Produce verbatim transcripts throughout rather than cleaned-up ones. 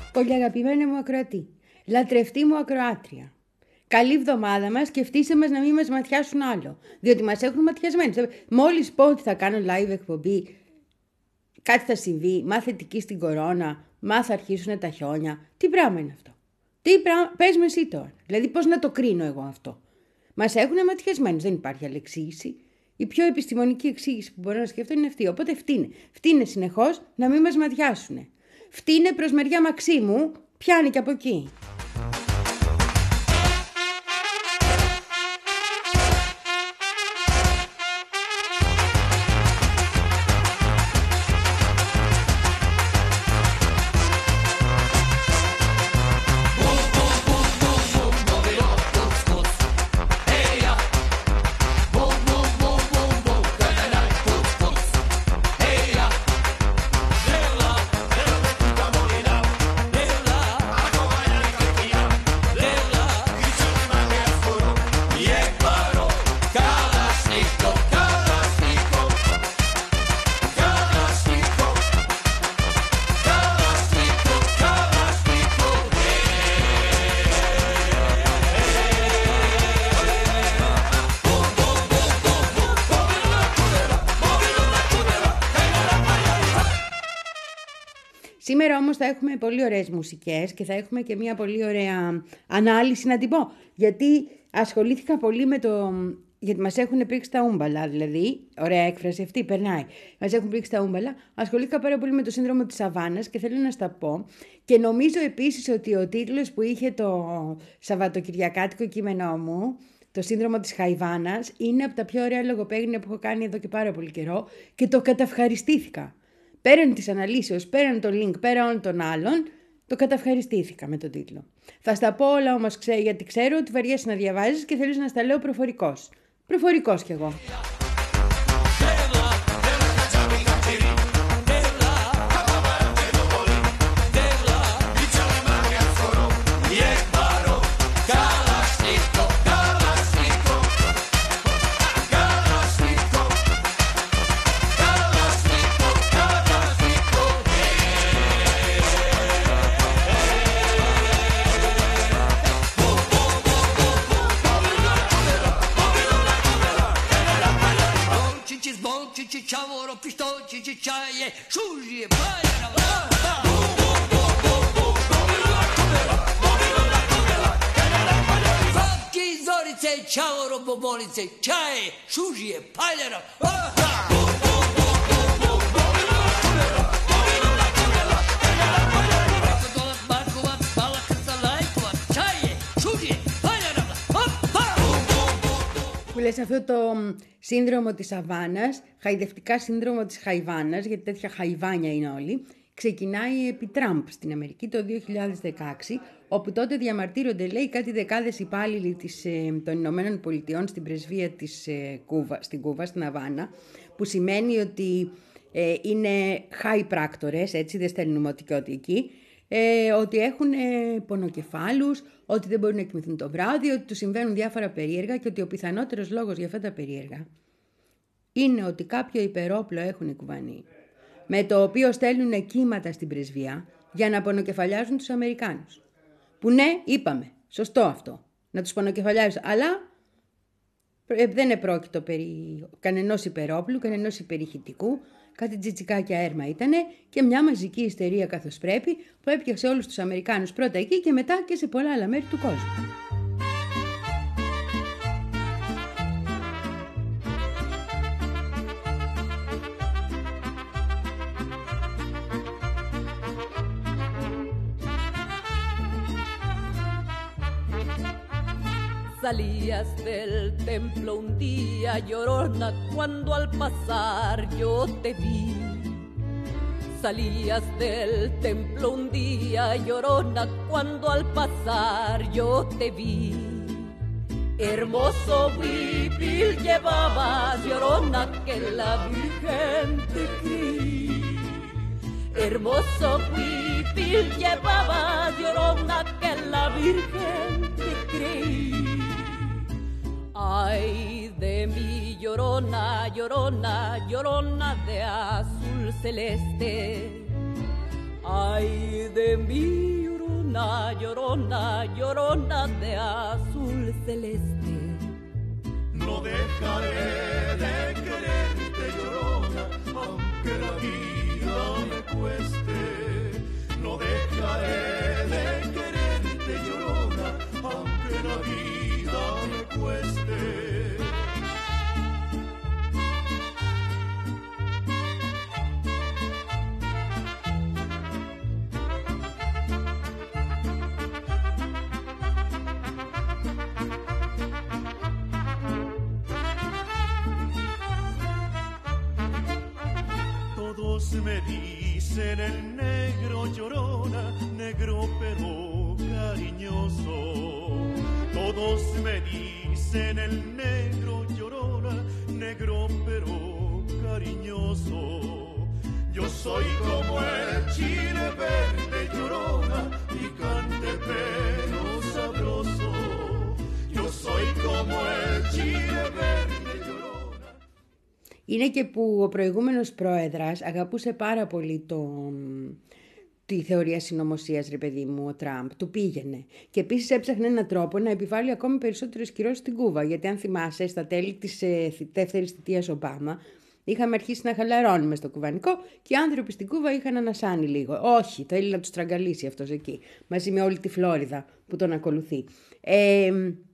Πολύ αγαπημένη μου ακροατή, λατρευτή μου ακροάτρια. Καλή εβδομάδα μας και φτύσε μας να μην μας ματιάσουν άλλο. Διότι μας έχουν ματιασμένους. Μόλις πω ότι θα κάνω live εκπομπή, κάτι θα συμβεί, μάθε θετική στην κορώνα, μάθε αρχίσουν τα χιόνια. Τι πράγμα είναι αυτό? Τι πράγμα, πες με εσύ τώρα. Δηλαδή πώς να το κρίνω εγώ αυτό? Μας έχουν ματιασμένους, δεν υπάρχει άλλη εξήγηση. Η πιο επιστημονική εξήγηση που μπορώ να σκεφτώ είναι αυτή. Οπότε φτύνε. Φτύνε συνεχώς να μην μας ματιάσουν. Φτύνε προς μεριά Μαξίμου, πιάνει και από εκεί. Σήμερα όμως θα έχουμε πολύ ωραίες μουσικές και θα έχουμε και μια πολύ ωραία ανάλυση, να την πω. Γιατί ασχολήθηκα πολύ με το... Γιατί μας έχουν πρίξει τα ούμπαλα, δηλαδή, ωραία έκφραση αυτή, περνάει. Μας έχουν πρίξει τα ούμπαλα. Ασχολήθηκα πάρα πολύ με το σύνδρομο της Αβάνας και θέλω να στα πω. Και νομίζω επίσης ότι ο τίτλος που είχε το Σαββατοκυριακάτικο κείμενό μου, το σύνδρομο της Χαϊβάνας, είναι από τα πιο ωραία λογοπαίγνια που έχω κάνει εδώ και πάρα πολύ καιρό και το καταυχαριστήθηκα. Πέραν της αναλύσεως, πέραν το link, πέραν όλων των άλλων, το καταυχαριστήθηκα με τον τίτλο. Θα στα πω όλα όμως, ξέ, γιατί ξέρω ότι βαριέσαι να διαβάζεις και θέλεις να στα λέω προφορικός. Προφορικός κι εγώ. Ciavoro, pistoci, cicciaie, sciugli, pagliano. Facchi, zorice, ciavoro, bobonice, ciaie, sciugli, pagliano. Που λες αυτό το σύνδρομο της Αβάνας, χαϊδευτικά σύνδρομο της Χαϊβάνας, γιατί τέτοια χαϊβάνια είναι όλοι, ξεκινάει επί Τραμπ στην Αμερική το δύο χιλιάδες δεκαέξι, όπου τότε διαμαρτύρονται, λέει, κάτι δεκάδες υπάλληλοι της, ε, των Ηνωμένων Πολιτειών στην πρεσβεία της ε, Κούβα, στην Κούβα, στην Αβάνα, που σημαίνει ότι ε, είναι high πράκτορες, έτσι, δεν στέλνουμε ότι και ότι εκεί, Ε, ότι έχουν ε, πονοκεφάλους, ότι δεν μπορούν να κοιμηθούν το βράδυ, ότι τους συμβαίνουν διάφορα περίεργα και ότι ο πιθανότερος λόγος για αυτά τα περίεργα είναι ότι κάποιο υπερόπλο έχουν οι Κουβανοί, με το οποίο στέλνουν κύματα στην πρεσβεία για να πονοκεφαλιάζουν τους Αμερικάνους. Που ναι, είπαμε, σωστό αυτό, να τους πονοκεφαλιάζουν, αλλά ε, δεν επρόκειτο περί κανενός υπερόπλου, κανενός υπερηχητικού. Κάτι τζιτσικάκια έρμα ήτανε και μια μαζική ιστερία καθώς πρέπει που έπιασε όλους τους Αμερικάνους πρώτα εκεί και μετά και σε πολλά άλλα μέρη του κόσμου. Salías del templo un día llorona cuando al pasar yo te vi. Salías del templo un día llorona cuando al pasar yo te vi. Hermoso huipil llevabas llorona que la Virgen te creí. Hermoso huipil llevabas llorona que la Virgen te creí. Ay de mi llorona, llorona, llorona de azul celeste. Ay de mi llorona, llorona, llorona de azul celeste. No dejaré de quererte, llorona, aunque la vida me cueste. No dejaré de quererte, llorona, aunque la vida me cueste. Todos me dicen el negro, llorona, negro pero cariñoso. Todos me dicen el negro, llorona, negro pero cariñoso. Yo soy como el chile verde, llorona, picante pero sabroso. Yo soy como el chile verde, llorona. Είναι και που ο προηγούμενος πρόεδρας αγαπούσε πάρα πολύ το, τη θεωρία συνωμοσίας, ρε παιδί μου, ο Τραμπ. Του πήγαινε. Και επίσης έψαχνε έναν τρόπο να επιβάλλει ακόμη περισσότερες κυρώσεις στην Κούβα. Γιατί αν θυμάσαι, στα τέλη της ε, δεύτερης θητείας Ομπάμα, είχαμε αρχίσει να χαλαρώνουμε στο κουβανικό και οι άνθρωποι στην Κούβα είχαν ανασάνει λίγο. Όχι, θέλει να τους τραγκαλίσει αυτός εκεί, μαζί με όλη τη Φλόριδα που τον ακολουθεί. Ε,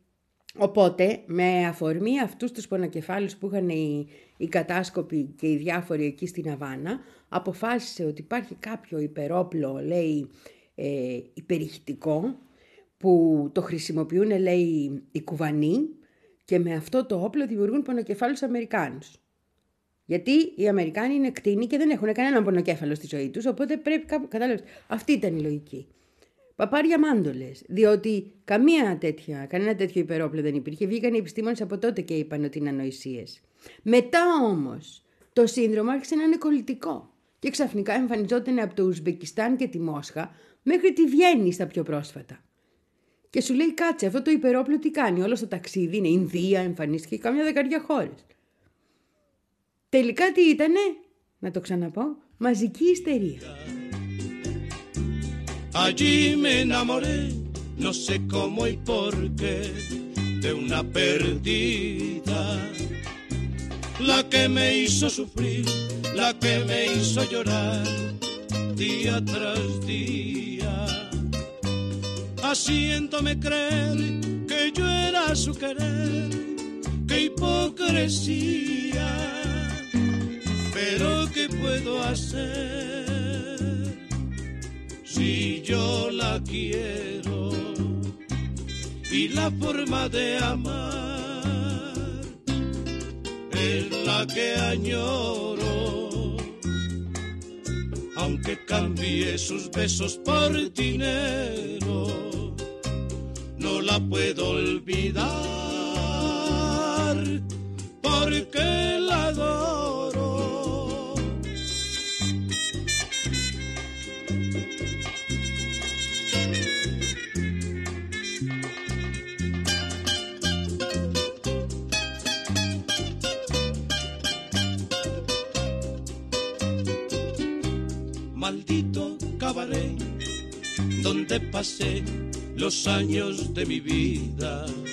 Οπότε, με αφορμή αυτούς τους πονοκεφάλους που είχαν οι, οι κατάσκοποι και οι διάφοροι εκεί στην Αβάνα, αποφάσισε ότι υπάρχει κάποιο υπερόπλο, λέει, ε, υπερηχητικό, που το χρησιμοποιούν, λέει, οι Κουβανοί και με αυτό το όπλο δημιουργούν πονοκεφάλους Αμερικάνους. Γιατί οι Αμερικάνοι είναι κτήνοι και δεν έχουν κανέναν πονοκέφαλο στη ζωή τους, οπότε πρέπει κάπου, κατάλαβες, αυτή ήταν η λογική. Παπάρια μάντολες, διότι καμία τέτοια, κανένα τέτοιο υπερόπλο δεν υπήρχε. Βγήκαν οι επιστήμονες από τότε και είπαν ότι είναι ανοησίες. Μετά όμως το σύνδρομο άρχισε να είναι κολλητικό και ξαφνικά εμφανιζόταν από το Ουσμπεκιστάν και τη Μόσχα μέχρι τη Βιέννη στα πιο πρόσφατα. Και σου λέει, κάτσε, αυτό το υπερόπλο τι κάνει? Όλο στο ταξίδι είναι Ινδία, εμφανίστηκε καμιά δεκαριά χώρες. Τελικά τι ήτανε? Να το ξαναπώ, μαζική ιστερία. Allí me enamoré, no sé cómo y por qué, de una perdida, la que me hizo sufrir, la que me hizo llorar, día tras día, haciéndome creer que yo era su querer, qué hipocresía, pero ¿qué puedo hacer? Si yo la quiero y la forma de amar es la que añoro, aunque cambie sus besos por dinero, no la puedo olvidar porque la adoro. Maldito cabaret donde pasé los años de mi vida.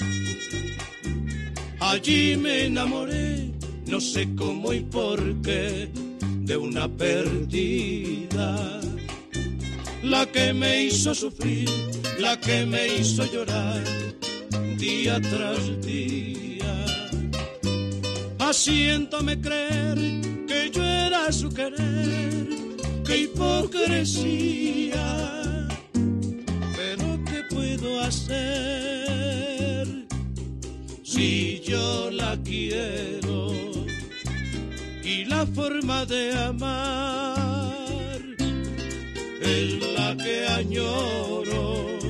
Allí me enamoré, no sé cómo y por qué, de una perdida. La que me hizo sufrir, la que me hizo llorar, día tras día. Haciéndome creer que yo era su querer, qué hipocresía, pero ¿qué puedo hacer? Si yo la quiero y la forma de amar es la que añoro,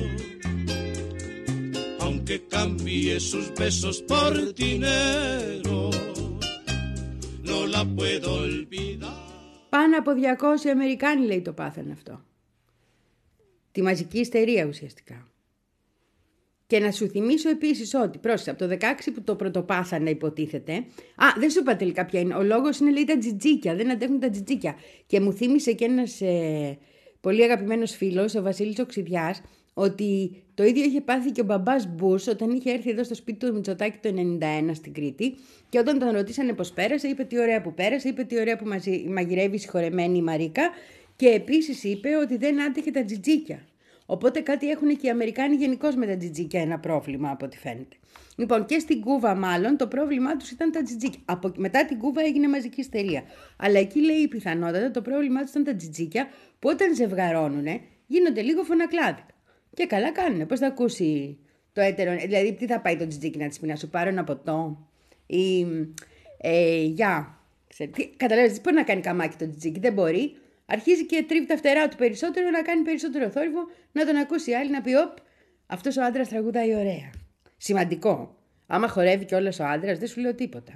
aunque cambie sus besos por dinero, no la puedo olvidar. Πάνω από διακόσιοι Αμερικάνοι, λέει, το πάθανε αυτό. Τη μαζική ιστερία ουσιαστικά. Και να σου θυμίσω επίσης ότι, πρόσεχε, από το δεκαέξι που το πρωτοπάθανε υποτίθεται. Α, δεν σου είπα τελικά ποια είναι. Ο λόγος είναι, λέει, τα τζιτζίκια. Δεν αντέχουν τα τζιτζίκια. Και μου θύμισε και ένας ε, πολύ αγαπημένος φίλος, ο Βασίλης Οξυδιάς, ότι το ίδιο είχε πάθει και ο μπαμπάς Μπούς όταν είχε έρθει εδώ στο σπίτι του Μητσοτάκη το ενενήντα ένα στην Κρήτη και όταν τον ρωτήσανε πώς πέρασε, είπε τι ωραία που πέρασε, είπε τι ωραία που μαγειρεύει η συγχωρεμένη η Μαρίκα και επίσης είπε ότι δεν άντεχε τα τζιτζίκια. Οπότε κάτι έχουν και οι Αμερικάνοι γενικώς με τα τζιτζίκια ένα πρόβλημα από ό,τι φαίνεται. Λοιπόν, και στην Κούβα μάλλον το πρόβλημά τους ήταν τα τζιτζίκια. Από, μετά την Κούβα έγινε μαζική ιστερία. Αλλά εκεί λέει πιθανότατα το πρόβλημά τους ήταν τα τζιτζίκια που όταν ζευγαρώνουνε γίνονται λίγο φωνακλάδικα. Και καλά κάνουνε. Πώς θα ακούσει το έτερο, δηλαδή τι θα πάει το τζιτζίκι να της πει, να σου πάρω ένα ποτό ή ε, για. Καταλαβαίνεις, πώς να κάνει καμάκι το τζιτζίκι, δεν μπορεί. Αρχίζει και τρίβει τα φτερά του περισσότερο, να κάνει περισσότερο θόρυβο, να τον ακούσει η άλλη να πει: Οπ, αυτός ο άντρας τραγουδάει ωραία. Σημαντικό. Άμα χορεύει κιόλας ο άντρας, δεν σου λέω τίποτα.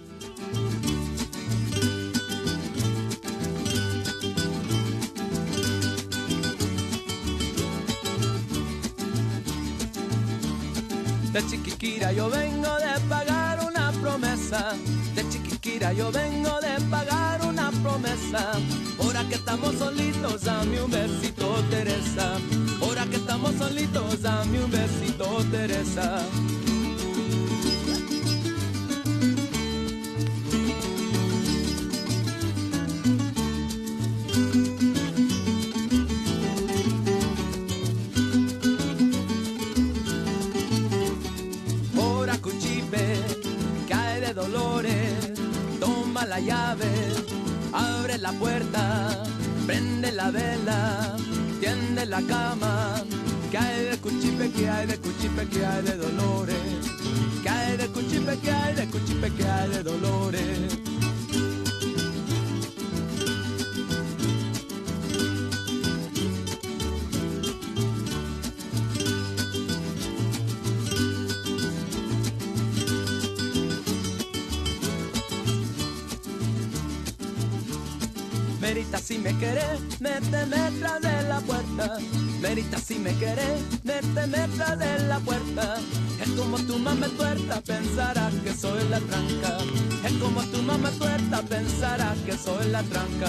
De Chiquiquira yo vengo de pagar una promesa. De Chiquiquira yo vengo de pagar una promesa. Ahora que estamos solitos, dame un besito, Teresa. Ahora que estamos solitos, dame un besito, Teresa. Dolores, toma la llave, abre la puerta, prende la vela, tiende la cama, que hay de cuchipe, que hay de cuchipe, que hay de dolores, que hay de cuchipe, que hay de cuchipe, que hay de dolores. Merita si me querés, méteme tras de la puerta. Merita si me querés, méteme tras de la puerta. Es como tu mamá tuerta, pensará que soy la tranca. Es como tu mamá tuerta, pensará que soy la tranca.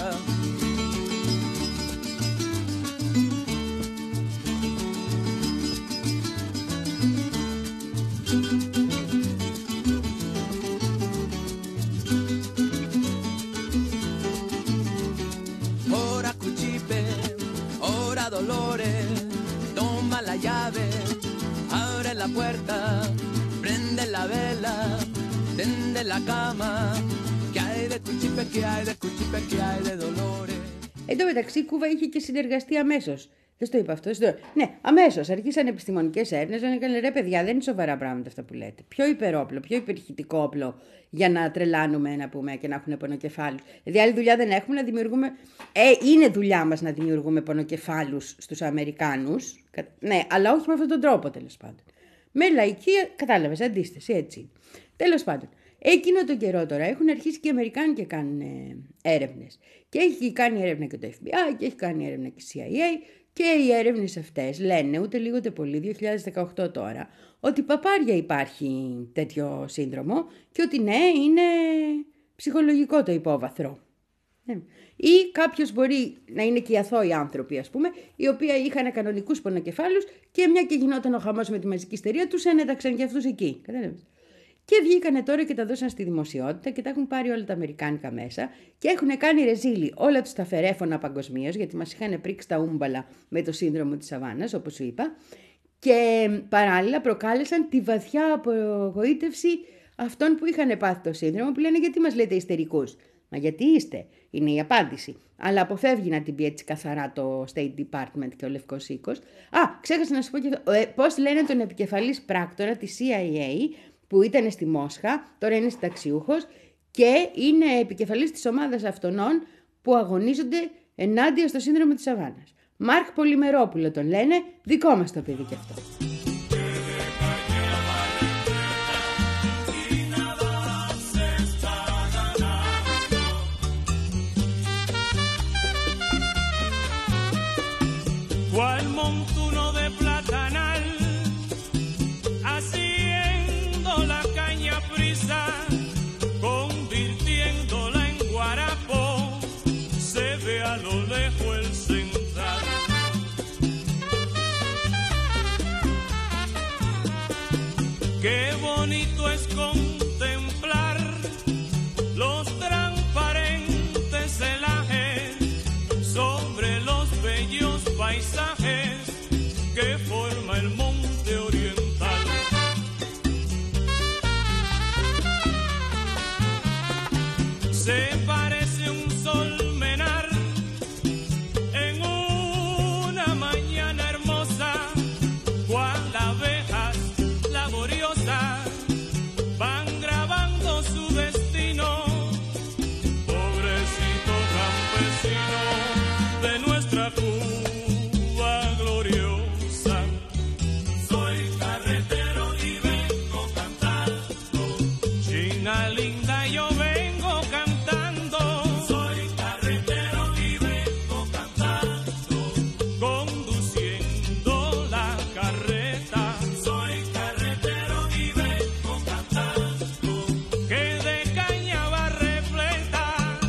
Dolores, toma la llave, abre la puerta, prende la vela, tende la cama, que hay de cuchipe, que hay de cuchipe, que hay de dolores. Εν τω μεταξύ, η Κούβα είχε και συνεργαστεί αμέσως. Δεν στο είπα αυτό. Δεν στο... Ναι, αμέσως. Αρχίσαν επιστημονικές έρευνες. Λένε ρε παιδιά, δεν είναι σοβαρά πράγματα αυτά που λέτε. Πιο υπερόπλο, πιο υπερηχητικό όπλο για να τρελάνουμε, να πούμε, και να έχουν πονοκεφάλους. Δηλαδή, άλλη δουλειά δεν έχουμε να δημιουργούμε. Ε, είναι δουλειά μας να δημιουργούμε πονοκεφάλους στους Αμερικάνους. Ναι, αλλά όχι με αυτόν τον τρόπο, τέλος πάντων. Με λαϊκή, κατάλαβες, αντίσταση, έτσι. Τέλος πάντων. Εκείνο τον καιρό τώρα έχουν αρχίσει και οι Αμερικάνοι και κάνουν έρευνες. Και έχει κάνει έρευνα και το εφ μπι άι και έχει κάνει έρευνα και η σι άι έι. Και οι έρευνες αυτές λένε, ούτε λίγο ούτε πολύ, δύο χιλιάδες δεκαοκτώ τώρα, ότι παπάρια υπάρχει τέτοιο σύνδρομο και ότι ναι, είναι ψυχολογικό το υπόβαθρο. Ή κάποιος μπορεί να είναι και οι αθώοι άνθρωποι, ας πούμε, οι οποίοι είχαν κανονικούς πονοκεφάλους και μια και γινόταν ο χαμός με τη μαζική ιστερία, τους ένεταξαν και αυτούς εκεί. Κατάλαβες. Και βγήκανε τώρα και τα δώσαν στη δημοσιότητα και τα έχουν πάρει όλα τα αμερικάνικα μέσα και έχουν κάνει ρεζίλι όλα τους τα φερέφωνα παγκοσμίως, γιατί μας είχαν πρίξει τα ούμπαλα με το σύνδρομο της Αβάνας, όπως σου είπα, και παράλληλα προκάλεσαν τη βαθιά απογοήτευση αυτών που είχαν πάθει το σύνδρομο, που λένε γιατί μας λέτε ιστερικούς. Μα γιατί είστε, είναι η απάντηση. Αλλά αποφεύγει να την πει έτσι καθαρά το State Department και ο Λευκός Οίκος. Α, ξέχασα να σου πω και αυτό. Ε, πώς λένε τον επικεφαλής πράκτορα της σι άι έι, που ήταν στη Μόσχα, τώρα είναι συνταξιούχος και είναι επικεφαλής της ομάδας αυτονών που αγωνίζονται ενάντια στο σύνδρομο της Αβάνας. Μάρκ Πολυμερόπουλο τον λένε, δικό μας το παιδί κι αυτό. Cual montuno de platanal, haciendo la caña prisa, convirtiéndola en guarapo, se ve a lo lejos el central. Qué bonito es contemplar los transparentes celajes sobre los bellos paisajes que forma el monte oriental. Se parece un sol menar en una mañana hermosa, cual abejas laboriosas van grabando su destino. Pobrecito campesino de nuestra Cuba gloriosa. Soy carretero y vengo cantando, China linda, yo vengo cantando. Soy carretero y vengo cantando, conduciendo la carreta. Soy carretero y vengo cantando, que de caña va repleta.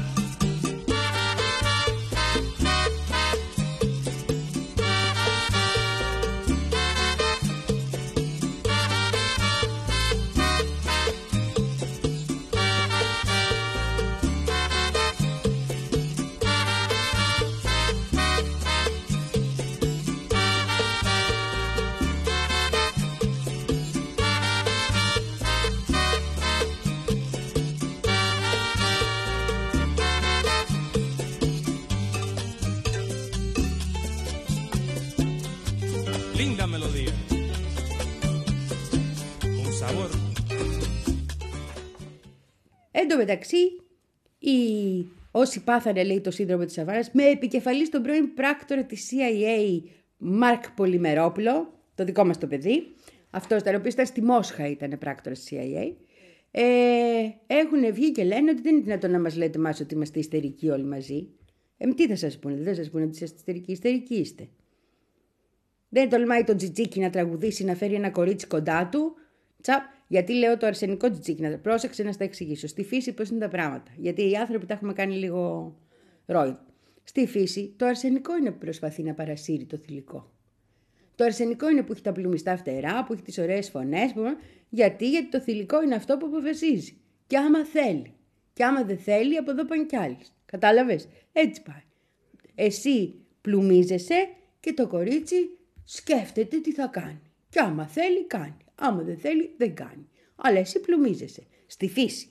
Linda melodía, con sabor. Εν τω μεταξύ, οι... όσοι πάθανε, λέει, το σύνδρομο της Αβάνας, με επικεφαλής τον πρώην πράκτορα της σι άι έι, Μάρκ Πολυμερόπουλο, το δικό μας το παιδί, αυτός ο οποίος ήταν στη Μόσχα, ήταν πράκτορας της σι άι έι, ε, έχουν βγει και λένε ότι δεν είναι δυνατόν να μας λέτε μας ότι είμαστε ιστερικοί όλοι μαζί. Ε, τι θα σας πούνε, δεν θα σας πούνε ότι είστε ιστερικοί, ιστερικοί είστε. Δεν τολμάει το Τζιτζίκι να τραγουδήσει, να φέρει ένα κορίτσι κοντά του. Τσαπ, γιατί λέω το αρσενικό Τζιτζίκι, να πρόσεξε να στα εξηγήσω. Στη φύση πώς είναι τα πράγματα. Γιατί οι άνθρωποι τα έχουμε κάνει λίγο ρόιδ. Στη φύση το αρσενικό είναι που προσπαθεί να παρασύρει το θηλυκό. Το αρσενικό είναι που έχει τα πλουμιστά φτερά, που έχει τις ωραίες φωνές. Που... Γιατί? Γιατί το θηλυκό είναι αυτό που αποφασίζει. Και άμα θέλει. Και άμα δεν θέλει, από εδώ πάνε κι άλλοι. Κατάλαβες? Έτσι πάει. Εσύ πλουμίζεσαι και το κορίτσι σκέφτεται τι θα κάνει. Και άμα θέλει, κάνει. Άμα δεν θέλει, δεν κάνει. Αλλά εσύ πλουμίζεσαι. Στη φύση.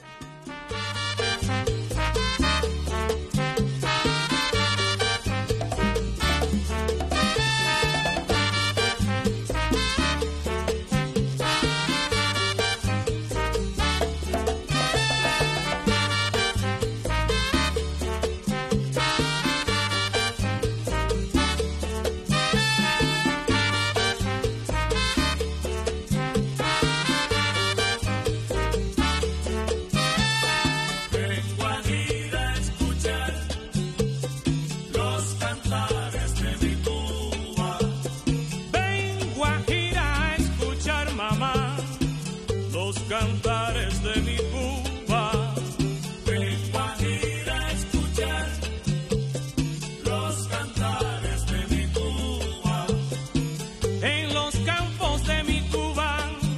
Cantares de mi Cuba, vengo a ir a escuchar los cantares de mi Cuba. En los campos de mi Cuba,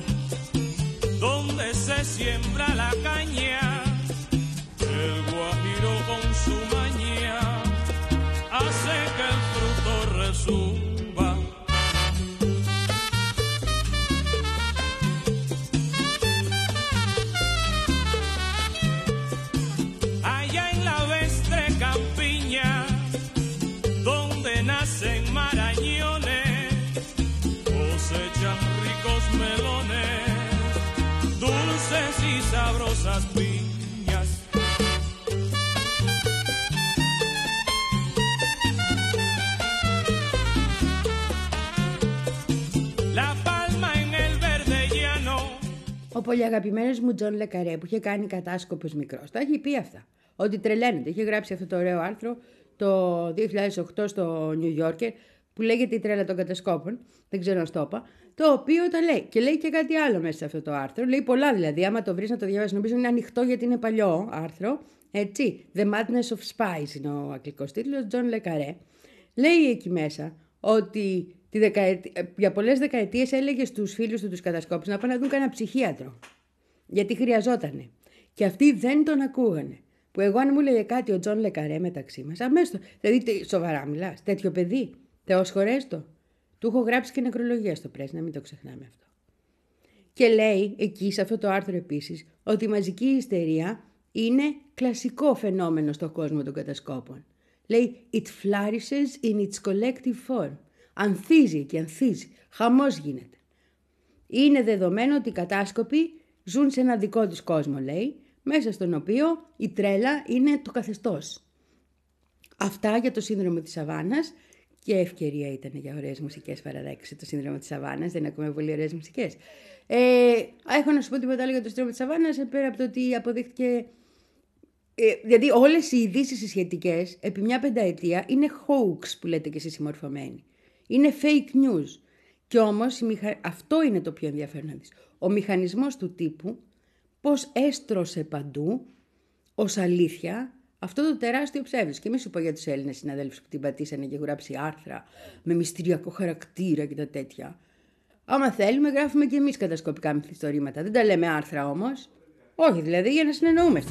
donde se siembra la caña, el guajiro con su maña hace que el fruto resuma. Y sabrosas piñas. La palma en el verde llano. Ο πολύ αγαπημένος μου Τζον Λεκαρέ, που είχε κάνει Κατάσκοπος μικρός, τα έχει πει αυτά. Ότι τρελαίνεται. Είχε γράψει αυτό το ωραίο άρθρο το δύο χιλιάδες οκτώ στο New Yorker, που λέγεται «Η τρέλα των κατασκόπων». Δεν ξέρω αν το είπα. Το οποίο τα λέει. Και λέει και κάτι άλλο μέσα σε αυτό το άρθρο. Λέει πολλά δηλαδή. Άμα το βρεις να το διαβάσεις, νομίζω είναι ανοιχτό γιατί είναι παλιό άρθρο. Έτσι. The Madness of Spies είναι ο αγγλικός τίτλος. John Le Carré. Λέει εκεί μέσα ότι Τη δεκαετία, για πολλές δεκαετίες έλεγε στους φίλους του τους κατασκόπους να πάνε να δουν κανένα ψυχίατρο. Γιατί χρειαζότανε. Και αυτοί δεν τον ακούγανε. Που εγώ αν μου έλεγε κάτι ο Τζον Λεκαρέ μεταξύ μας, αμέσως. Δηλαδή, σοβαρά μιλάς, τέτοιο παιδί. Θεός χωρέστο. Του έχω γράψει και νεκρολογία στο πρέσ, να μην το ξεχνάμε αυτό. Και λέει εκεί σε αυτό το άρθρο επίσης ότι η μαζική ιστερία είναι κλασικό φαινόμενο στον κόσμο των κατασκόπων. Λέει «It flourishes in its collective form». Ανθίζει και ανθίζει. Χαμός γίνεται. Είναι δεδομένο ότι οι κατάσκοποι ζουν σε ένα δικό τους κόσμο, λέει, μέσα στον οποίο η τρέλα είναι το καθεστώς. Αυτά για το σύνδρομο της Σαββάνας. Και ευκαιρία ήταν για ωραίες μουσικές παραδέξεις το σύνδρομο της Σαββάνας. Δεν ακούμε πολύ ωραίες μουσικές. Ε, έχω να σου πω τίποτα άλλο για το σύνδρομο της Σαββάνας, πέρα από το ότι αποδείχθηκε. Ε, δηλαδή, όλες οι ειδήσεις οι σχετικές επί μια πενταετία είναι hoax που λέτε και εσείς συμμορφωμένοι. Είναι fake news. Και όμως μηχα... αυτό είναι το πιο ενδιαφέρον να δεις. Ο μηχανισμός του τύπου πώς έστρωσε παντού ως αλήθεια αυτό το τεράστιο ψεύδος. Και μη σου πω για τους Έλληνες συναδέλφους που την πατήσανε και γράψει άρθρα με μυστηριακό χαρακτήρα και τα τέτοια. Άμα θέλουμε, γράφουμε και εμείς κατασκοπικά μυθιστορήματα. Δεν τα λέμε άρθρα όμως. Όχι, δηλαδή για να συνεννοούμαστε.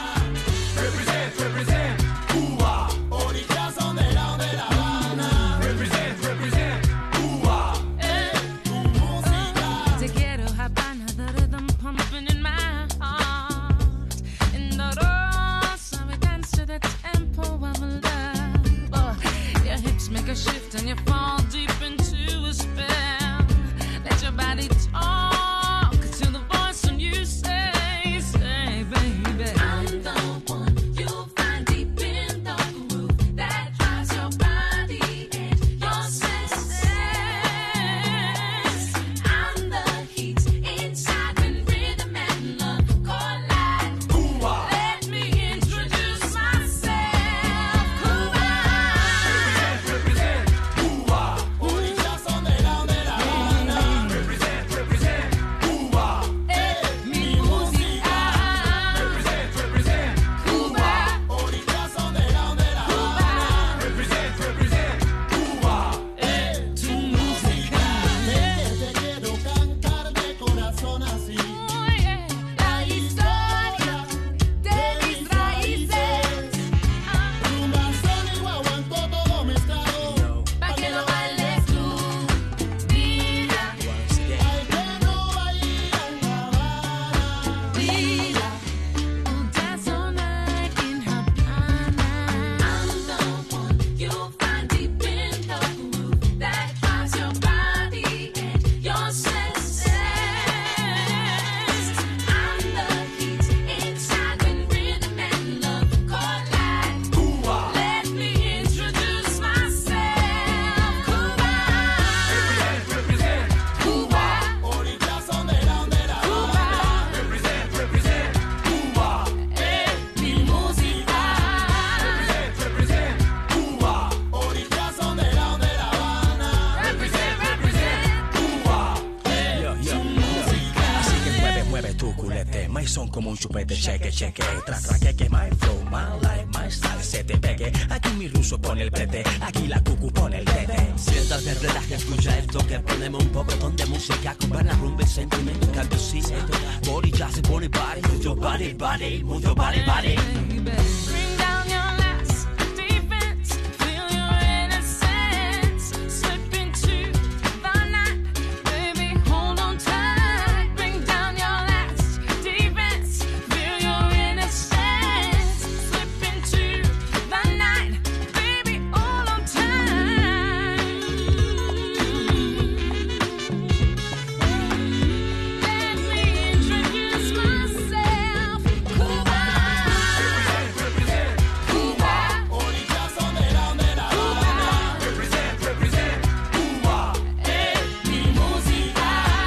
Shift and you fall deep into a spell. Let your body talk to the voice when you say, say, baby, I'm the one you'll find deep in the groove that drives your body and your senses. I'm the heat inside when rhythm and love collide. Let me introduce myself. Cuba. Son como un chupete, cheque, cheque, tra, tra, que, que, my flow, my life, my style, se te pegue. Aquí mi ruso pone el prete, aquí la cucu pone el tete. Siéntate, relaja, escucha esto que ponemos un poco de música con buena rumba y sentimiento, cambio sí, body jazz, body body, move your body, body, move your body, body. Bring down your last defense, feel your innocence, slip into the night, baby, hold on tight. Bring down your last defense, feel your innocence, slip into the night, baby, hold on tight. Let me introduce myself, Cuba. Cuba. Eh, mi música.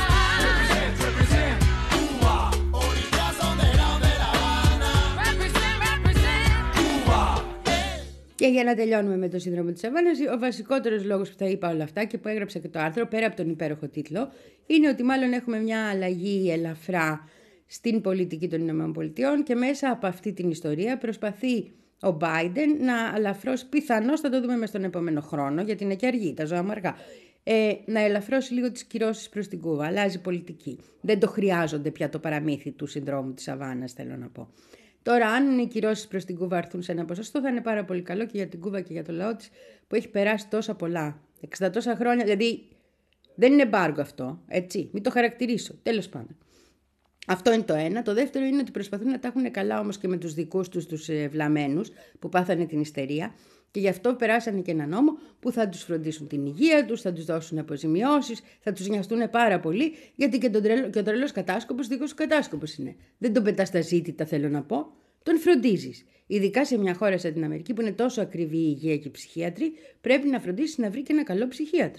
Represent, represent. Και για να τελειώνουμε με το σύνδρομο της Σαββάνας, ο βασικότερος λόγος που θα είπα όλα αυτά και που έγραψα και το άρθρο, πέρα από τον υπέροχο τίτλο, είναι ότι μάλλον έχουμε μια αλλαγή ελαφρά στην πολιτική των ΗΠΑ και μέσα από αυτή την ιστορία προσπαθεί ο Biden να αλαφρώς, πιθανώς θα το δούμε μες στον επόμενο χρόνο, γιατί είναι και αργή, τα ζώα αργά, ε, να ελαφρώσει λίγο τις κυρώσεις προς την Κούβα. Αλλάζει πολιτική. Δεν το χρειάζονται πια το παραμύθι του συνδρόμου της Αβάνας, θέλω να πω. Τώρα, αν οι κυρώσεις προς την Κούβα έρθουν σε ένα ποσοστό, θα είναι πάρα πολύ καλό και για την Κούβα και για το λαό της που έχει περάσει τόσα πολλά. εξήντα τόσα χρόνια, δηλαδή δεν είναι εμπάργκο αυτό, έτσι. Μην το χαρακτηρίσω. Τέλος πάντων. Αυτό είναι το ένα. Το δεύτερο είναι ότι προσπαθούν να τα έχουν καλά όμως και με τους δικούς τους τους βλαμμένους που πάθανε την ιστερία. Και γι' αυτό περάσανε και ένα νόμο που θα τους φροντίσουν την υγεία τους, θα τους δώσουν αποζημιώσεις, θα τους νοιαστούν πάρα πολύ, γιατί και, τον τρελό, και ο τρελός κατάσκοπος δικός σου κατάσκοπος είναι. Δεν τον πετάς στα ζήτητα, θέλω να πω, τον φροντίζεις. Ειδικά σε μια χώρα σαν την Αμερική που είναι τόσο ακριβή η υγεία και οι ψυχίατροι, πρέπει να φροντίσεις να βρει και ένα καλό ψυχίατρο.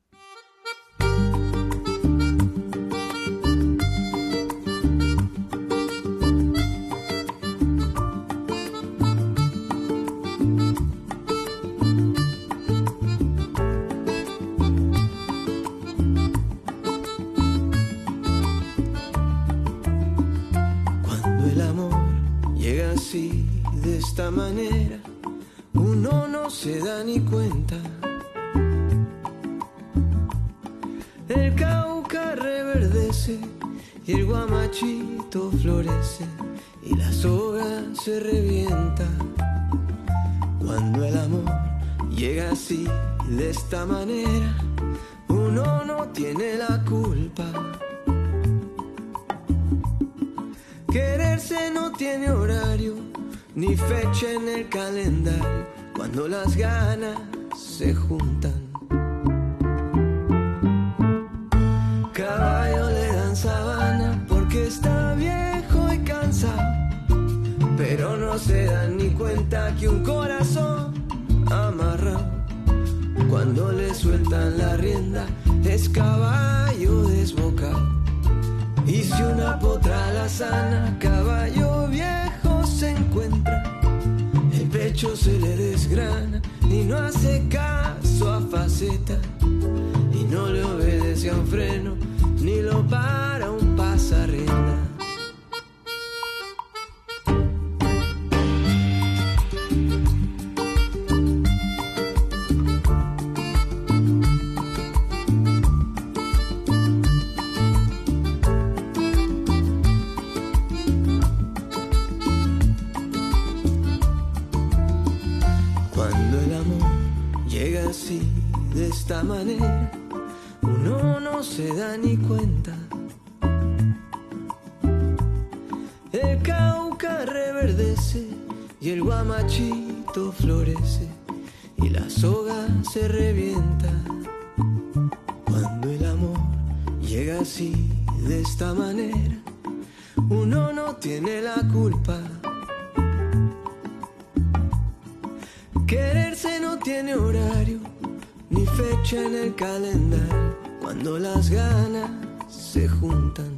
De esta manera uno no se da ni cuenta. El Cauca reverdece y el guamachito florece y la soga se revienta. Cuando el amor llega así de esta manera uno no tiene la culpa. Quererse no tiene horario ni fecha en el calendario cuando las ganas se juntan. Caballo le dan sabana porque está viejo y cansado, pero no se dan ni cuenta que un corazón amarrado, cuando le sueltan la rienda, es caballo desbocado. Y si una potra la sana, caballo viejo se encuentra, el pecho se le desgrana y no hace caso a faceta, y no le obedece a un freno, ni lo para un pasarrienda. De esta manera uno no se da ni cuenta. El Cauca reverdece y el guamachito florece y la soga se revienta. Cuando el amor llega así de esta manera uno no tiene la culpa. Quererse no tiene horario ni fecha en el calendario cuando las ganas se juntan.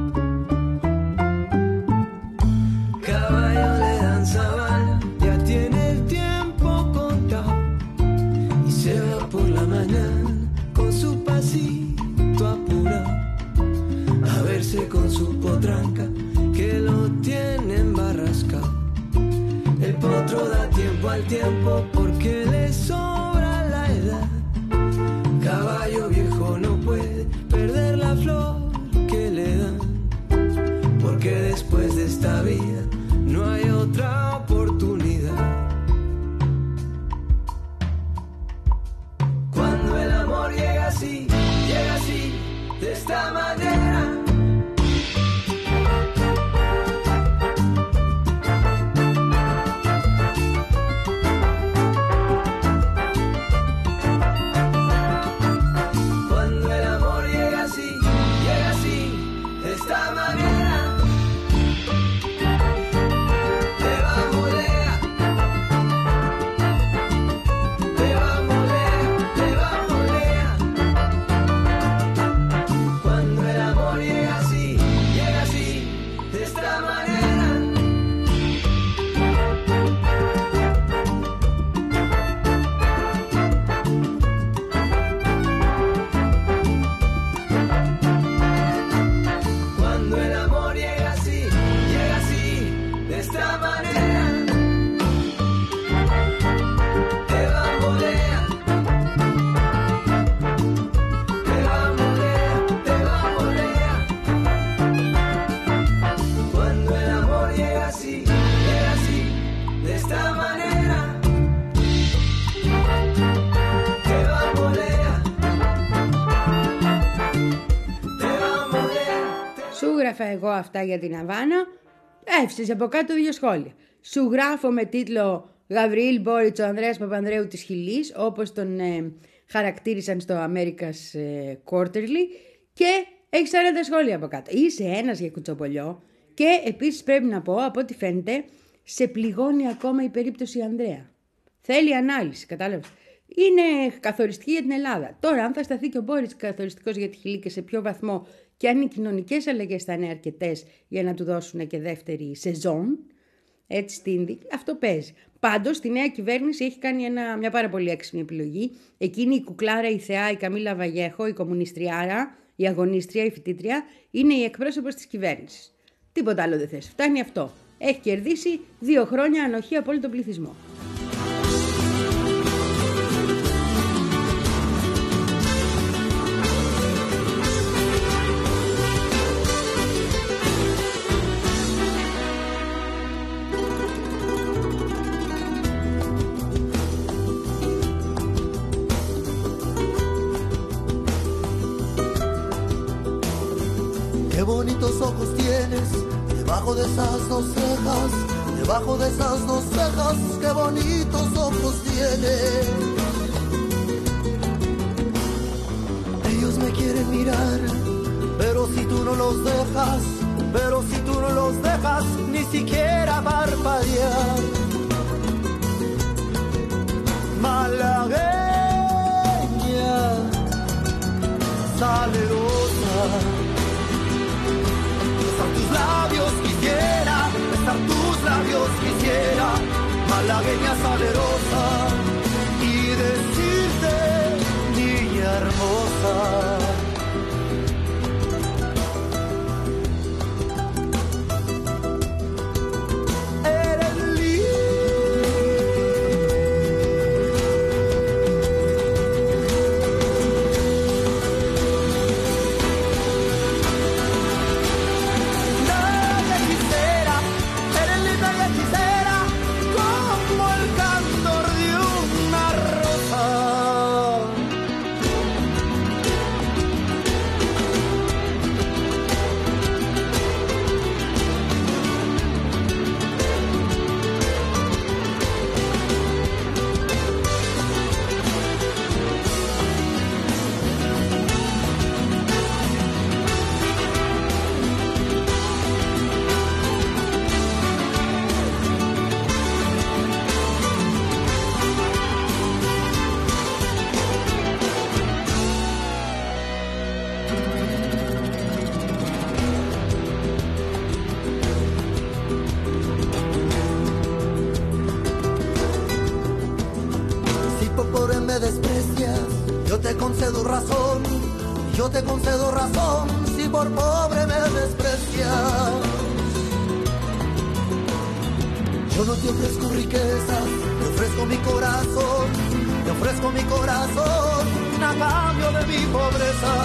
Caballo le dan sabana, ya tiene el tiempo contado y se va por la mañana con su pasito apurado a verse con su potranca que lo tiene embarrascado. El potro da tiempo al tiempo porque le sobra la edad. Caballo viejo no puede perder la flor que le dan, porque después de esta vida no hay otra oportunidad. Cuando el amor llega así, llega así, de esta manera, έγραφα εγώ αυτά για την Αβάνα, έφυσες από κάτω δύο σχόλια. Σου γράφω με τίτλο Γαβριήλ Μπόριτς, ο Ανδρέας Παπανδρέου της Χιλής, όπως τον ε, χαρακτήρισαν στο America's ε, Quarterly, και έχει σαράντα σχόλια από κάτω. Είσαι ένας για κουτσοπολιό. Και επίσης πρέπει να πω, από ό,τι φαίνεται, σε πληγώνει ακόμα η περίπτωση Ανδρέα. Θέλει ανάλυση, κατάλαβες. Είναι καθοριστική για την Ελλάδα. Τώρα, αν θα σταθεί και ο Μπόριτς καθοριστικός για τη Χιλή και σε ποιο βαθμό, και αν οι κοινωνικές αλλαγές θα είναι αρκετές για να του δώσουν και δεύτερη σεζόν, έτσι στην, αυτό παίζει. Πάντως, τη νέα κυβέρνηση έχει κάνει ένα, μια πάρα πολύ έξυπνη επιλογή. Εκείνη η κουκλάρα, η θεά, η Καμίλα Βαγέχο, η κομμουνιστριάρα, η αγωνίστρια, η φοιτήτρια, είναι η εκπρόσωπος της κυβέρνησης. Τίποτα άλλο δεν θες. Φτάνει αυτό. Έχει κερδίσει δύο χρόνια ανοχή από όλο τον πληθυσμό. Qué bonitos ojos tienes, debajo de esas dos cejas, debajo de esas dos cejas, qué bonitos ojos tienes. Ellos me quieren mirar, pero si tú no los dejas, pero si tú no los dejas, ni siquiera parpadear. Malagueña, salerosa, tus labios quisiera, besar tus labios quisiera, malagueña salerosa, y decirte, niña hermosa. Eres te concedo razón, yo te concedo razón, si por pobre me desprecias. Yo no te ofrezco riquezas, te ofrezco mi corazón, te ofrezco mi corazón a cambio de mi pobreza.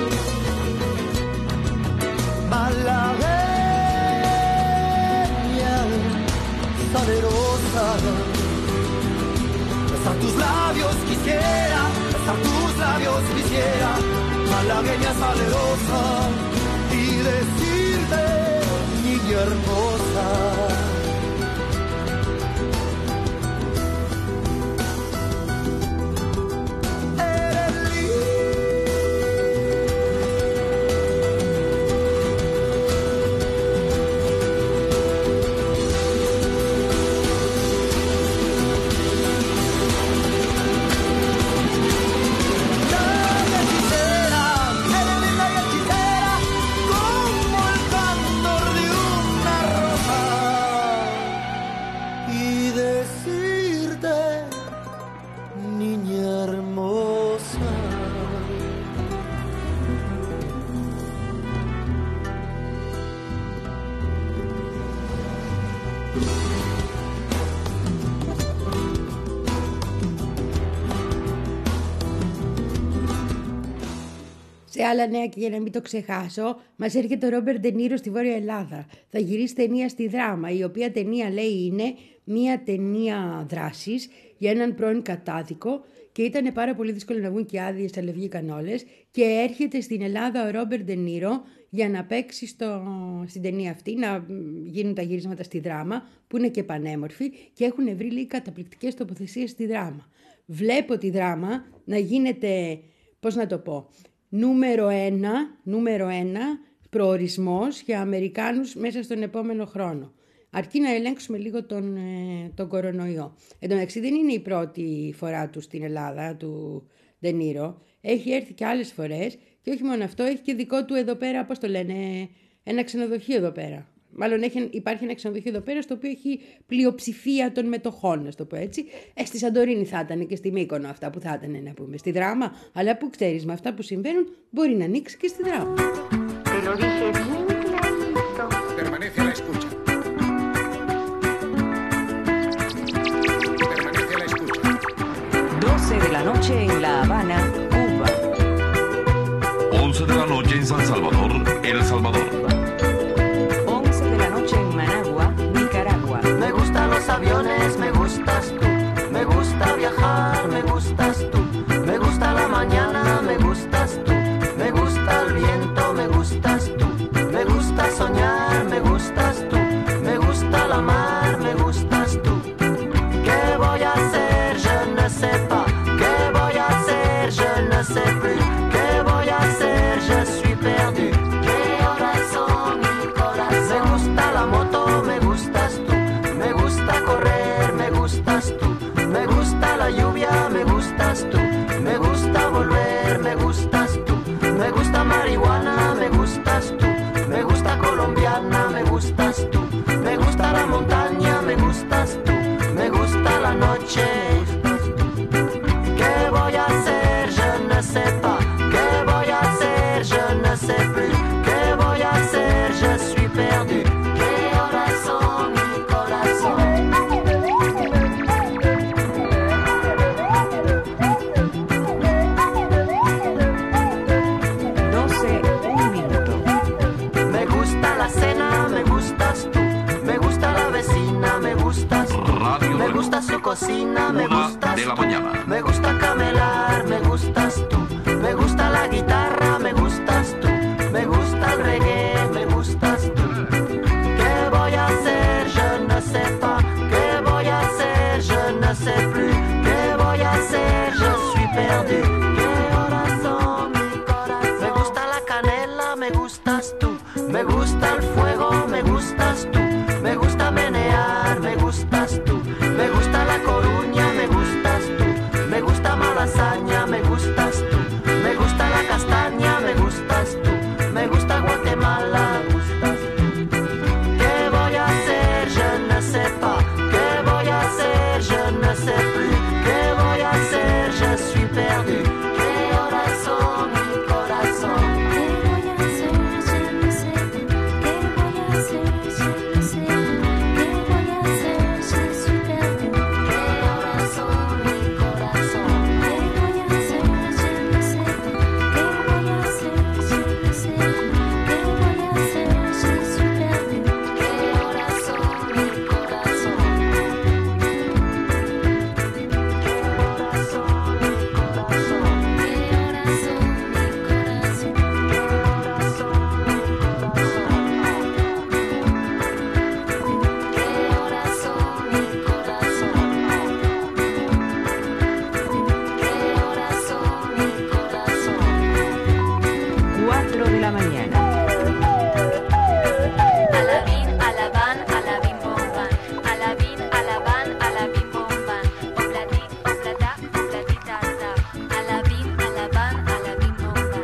Malagueña, salerosa, besar tus labios quisiera, besar tus labios quisiera, malagueña salerosa, y decirte, niña hermosa. Σε άλλα νέα, και για να μην το ξεχάσω, μας έρχεται ο Ρόμπερτ Ντε Νίρο στη Βόρεια Ελλάδα. Θα γυρίσει ταινία στη Δράμα, η οποία ταινία λέει είναι μια ταινία δράσης για έναν πρώην κατάδικο και ήταν πάρα πολύ δύσκολο να βγουν και άδειες, αλλά βγήκαν όλες. Και έρχεται στην Ελλάδα ο Ρόμπερτ Ντε Νίρο για να παίξει στο, στην ταινία αυτή, να γίνουν τα γυρίσματα στη Δράμα, που είναι και πανέμορφη, και έχουν βρει λίγοι καταπληκτικές τοποθεσίες στη Δράμα. Βλέπω τη Δράμα να γίνεται, πώς να το πω, νούμερο ένα, νούμερο ένα προορισμός για Αμερικάνους μέσα στον επόμενο χρόνο. Αρκεί να ελέγξουμε λίγο τον, τον κορονοϊό. Εν τω μεταξύ δεν είναι η πρώτη φορά του στην Ελλάδα, του Ντε Νίρο. Έχει έρθει και άλλες φορές και όχι μόνο αυτό, έχει και δικό του εδώ πέρα, πώς το λένε, ένα ξενοδοχείο εδώ πέρα. Μάλλον έχει, υπάρχει ένα ξενοδοχείο εδώ πέρα στο οποίο έχει πλειοψηφία των μετοχών, να το πω έτσι. Ε, στη Σαντορίνη θα ήταν και στη Μύκονο αυτά που θα ήταν, να πούμε, στη Δράμα. Αλλά που ξέρεις, με αυτά που συμβαίνουν μπορεί να ανοίξει και στη Δράμα. Permanece a la escucha. Permanece a la escucha. doce de la noche en La Habana, Cuba. once de la noche en San Salvador, El Salvador. once de la noche en Managua, Nicaragua. Me gustan los aviones, me gustas tú. Me gusta viajar, me gustas tú. Me gusta la mañana, me gustas tú. Me gusta el viento, me gustas tú. Me gusta soñar, me gustas tú. Me gusta la mar, me gustas tú. ¿Qué voy a hacer? Je ne sais pas. ¿Qué voy a hacer? Je ne sais plus. ¿Qué voy a hacer? Je suis perdu. ¿Qué horas son mi corazón? Me gusta la moto, me gustas tú. Me gusta correr, me gustas tú. Me gusta la lluvia, me gustas tú. Me gusta volver, me gustas tú. Me gusta marihuana, me gustas tú. Me gusta colombiana, me gustas tú. Me gusta la montaña, me gustas tú. Me gusta la noche. ¿Qué voy a hacer? Je ne sais pas. ¿Qué voy a hacer? Je ne sais plus. ¿Qué voy a hacer? Je suis perdu. ¿Qué horas son mi corazón? doce, un minuto. Me gusta la cena, me gustas tú. Me gusta la vecina, me gustas tú. Radio Me gusta su cocina, me Una gustas de la tú. mañana. Me gusta camelar, me gustas tú. Me gusta la guitarra, me gustas tú. Me gusta el reggae, me gustas tú. ¿Qué voy a hacer? Je ne sais pas. ¿Qué voy a hacer? Je ne sais plus. ¿Qué voy a hacer? Je suis perdu. ¿Qué horas son mi corazón? Me gusta la canela, me gustas tú. Me gusta el fuego, me gustas tú. Me gusta menear, me gustas tú. Me gusta la Coruña, me gustas tú. Me gusta Malasaña, me gustas tú. Me gusta la castaña, me gustas tú. Me gusta Guatemala, me gustas tú. ¿Qué voy a hacer? Je ne sais pas. ¿Qué voy a hacer? Je ne sais plus. ¿Qué voy a hacer? Je suis perdu. ¿Qué horas son mi corazón? ¿Qué voy a hacer? Je ne sais pas. ¿Qué voy a hacer? Je ne sais pas. ¿Qué voy a hacer? Je suis perdu. ¿Qué horas son mi corazón? ¿Qué voy a hacer? Je ne sais pas. ¿Qué voy a hacer? Je ne sais pas. ¿Qué voy a hacer? Je suis perdu. ¿Qué horas son mi corazón? cuatro de la mañana. Alabín, alabán, alabín, bombán. Alabín, alabán, alabín, bombán. Oblatí, oblatá, oblatita, ta. Alabín, alabán, alabín, bombán.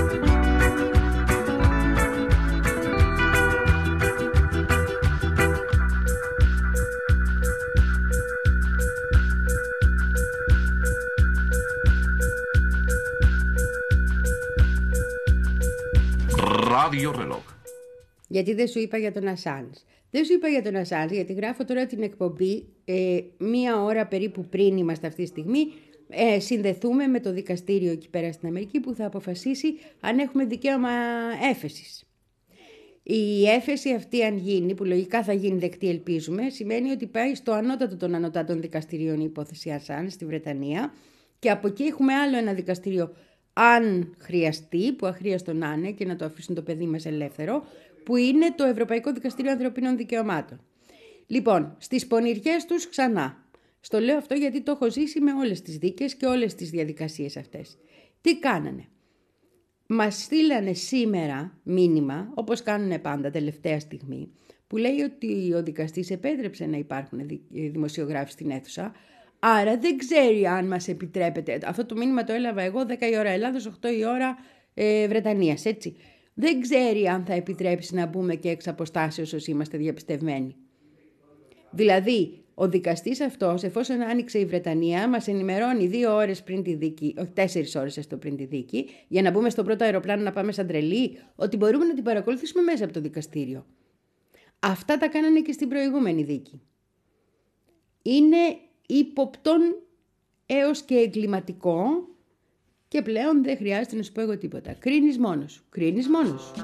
Radio Reloj. Γιατί δεν σου είπα για τον Ασάνς. Δεν σου είπα για τον Ασάνς γιατί γράφω τώρα την εκπομπή ε, μία ώρα περίπου πριν είμαστε αυτή τη στιγμή. Ε, συνδεθούμε με το δικαστήριο εκεί πέρα στην Αμερική που θα αποφασίσει αν έχουμε δικαίωμα έφεσης. Η έφεση αυτή αν γίνει, που λογικά θα γίνει δεκτή ελπίζουμε, σημαίνει ότι πάει στο ανώτατο των ανωτάτων δικαστηρίων η υπόθεση Ασάνς στη Βρετανία Και από εκεί έχουμε άλλο ένα δικαστήριο, αν χρειαστεί, που αχρίαστο να είναι και να το αφήσουν το παιδί μας ελεύθερο, που είναι το Ευρωπαϊκό Δικαστήριο Ανθρωπίνων Δικαιωμάτων. Λοιπόν, στις πονηριές τους ξανά. Στο λέω αυτό γιατί το έχω ζήσει με όλες τις δίκες και όλες τις διαδικασίες αυτές. Τι κάνανε? Μας στείλανε σήμερα μήνυμα, όπως κάνουν πάντα τελευταία στιγμή, που λέει ότι ο δικαστής επέτρεψε να υπάρχουν δημοσιογράφοι στην αίθουσα, άρα δεν ξέρει αν μας επιτρέπεται. Αυτό το μήνυμα το έλαβα εγώ δέκα η ώρα Ελλάδος, οκτώ η ώρα ε, Βρετανίας, έτσι. Δεν ξέρει αν θα επιτρέψει να μπούμε και εξ αποστάσεως όσοι είμαστε διαπιστευμένοι. Δηλαδή, ο δικαστής αυτός, εφόσον άνοιξε η Βρετανία, μας ενημερώνει δύο ώρες πριν τη δίκη, όχι τέσσερις ώρες έστω πριν τη δίκη, για να μπούμε στο πρώτο αεροπλάνο να πάμε σαν τρελοί, ότι μπορούμε να την παρακολουθήσουμε μέσα από το δικαστήριο. Αυτά τα κάνανε και στην προηγούμενη δίκη. Είναι ύποπτον έως και εγκληματικό και πλέον δεν χρειάζεται να σου πω εγώ τίποτα. Κρίνεις μόνος σου. Κρίνεις μόνος σου.